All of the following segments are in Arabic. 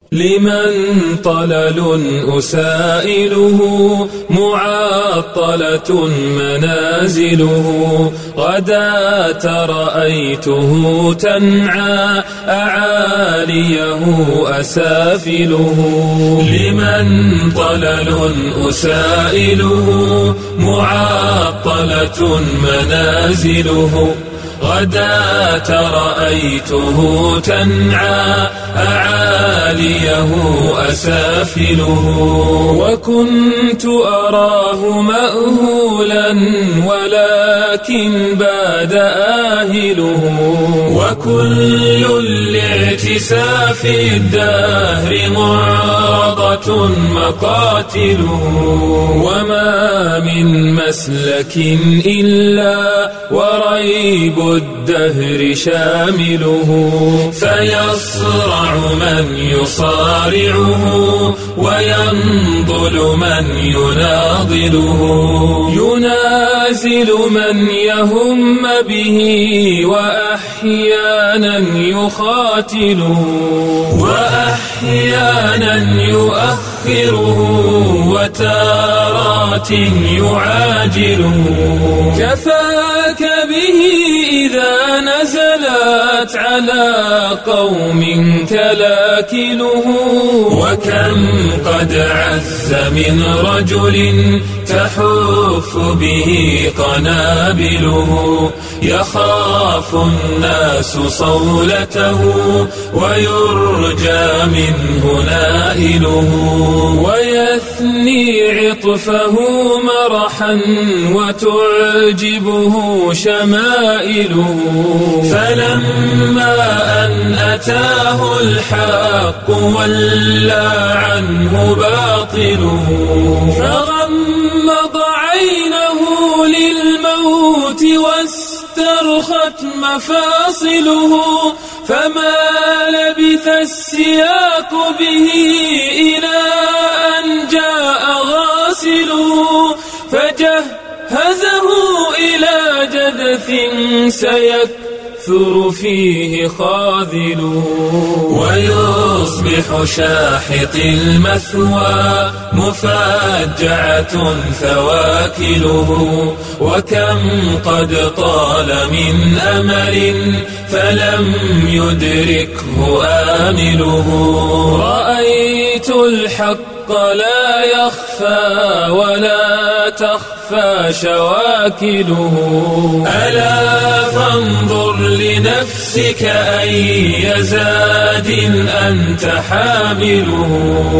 لمن طلل أسائله معطلة منازله غداة رأيته تنعى أعاليه أسافله لمن طلل أسائله معطلة منازله غداة رأيته تنعى أعاليه أسافله وكنت أراه مأهولا ولكن باد آهله وكل الاعتساف الدهر معرضة مقاتله وما من مسلك إلا وريب الدهر شامله فيصرع من يصارعه وينضل من يناضله ينازل من يهم به وأحيانا يخاتله وأحيانا يؤخره وتارات يعاجله كفاك به إذا نزلت على قوم كلاكله وكم قد عز من رجل تحف به قنابله يخاف الناس صولته ويرجى منه نائله ويثني عطفه مرحا وتعجبه شمائله فلما أن أتاه الحق ولى عنه باطله فغمض عينه للموت واسترخت مفاصله فما لبث السياق به إلى أن جاء غاسله فجهزه إلى جدث سيكثر فيه خاذله ويصبح شاحط المثوى مفاجعة ثواكله وكم قد طال من أمل فلم يدركه آمله رأيت الحق لا يخفى ولا تخفى شواكله ألا فانظر لنفسك أي زاد أنت حامله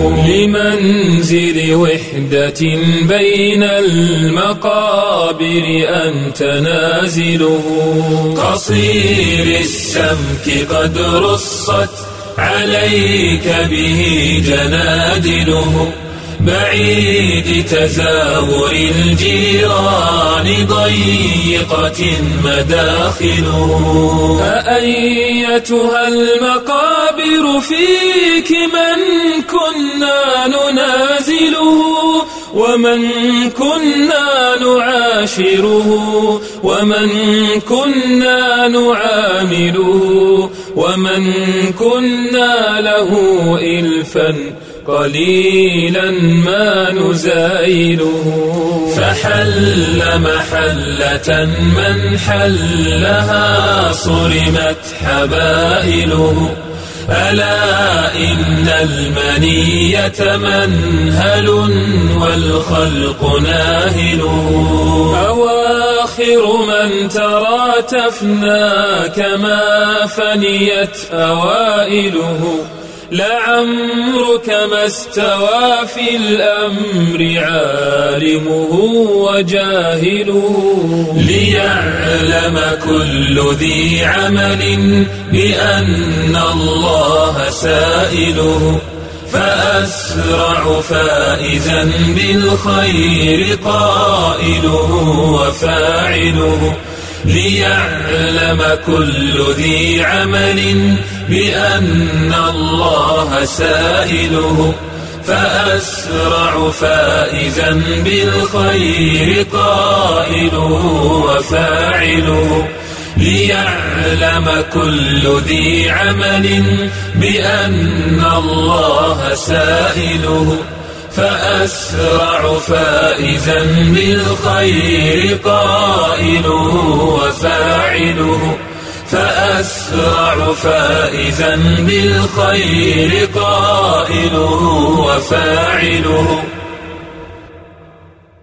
لمنزل وحدة بين المقابر أنت نازله قصير السمك قد رصت عليك به جنادله بعيد تزاور الجيران ضيقة مداخله أأيتها المقابر فيك من كنا ننازله ومن كنا نعاشره ومن كنا نعامله ومن كنا له إلفا قليلا ما نزايله فحل محلة من حلها صرمت حبائله ألا إن المنية منهل والخلق ناهله أواخر من ترى تفنى كما فنيت أوائله لعمرك ما استوى في الأمر عالمه وجاهله ليعلم كل ذي عمل بأن الله سائله فأسرع فائزا بالخير قائله وفاعله ليعلم كل ذي عمل بأن الله سائله فأسرع فائزا بالخير قائله وفاعله ليعلم كل ذي عمل بأن الله سائله. فأسرع فائزا بالخير قائله وفاعله. فأسرع فائزا بالخير قائله وفاعله.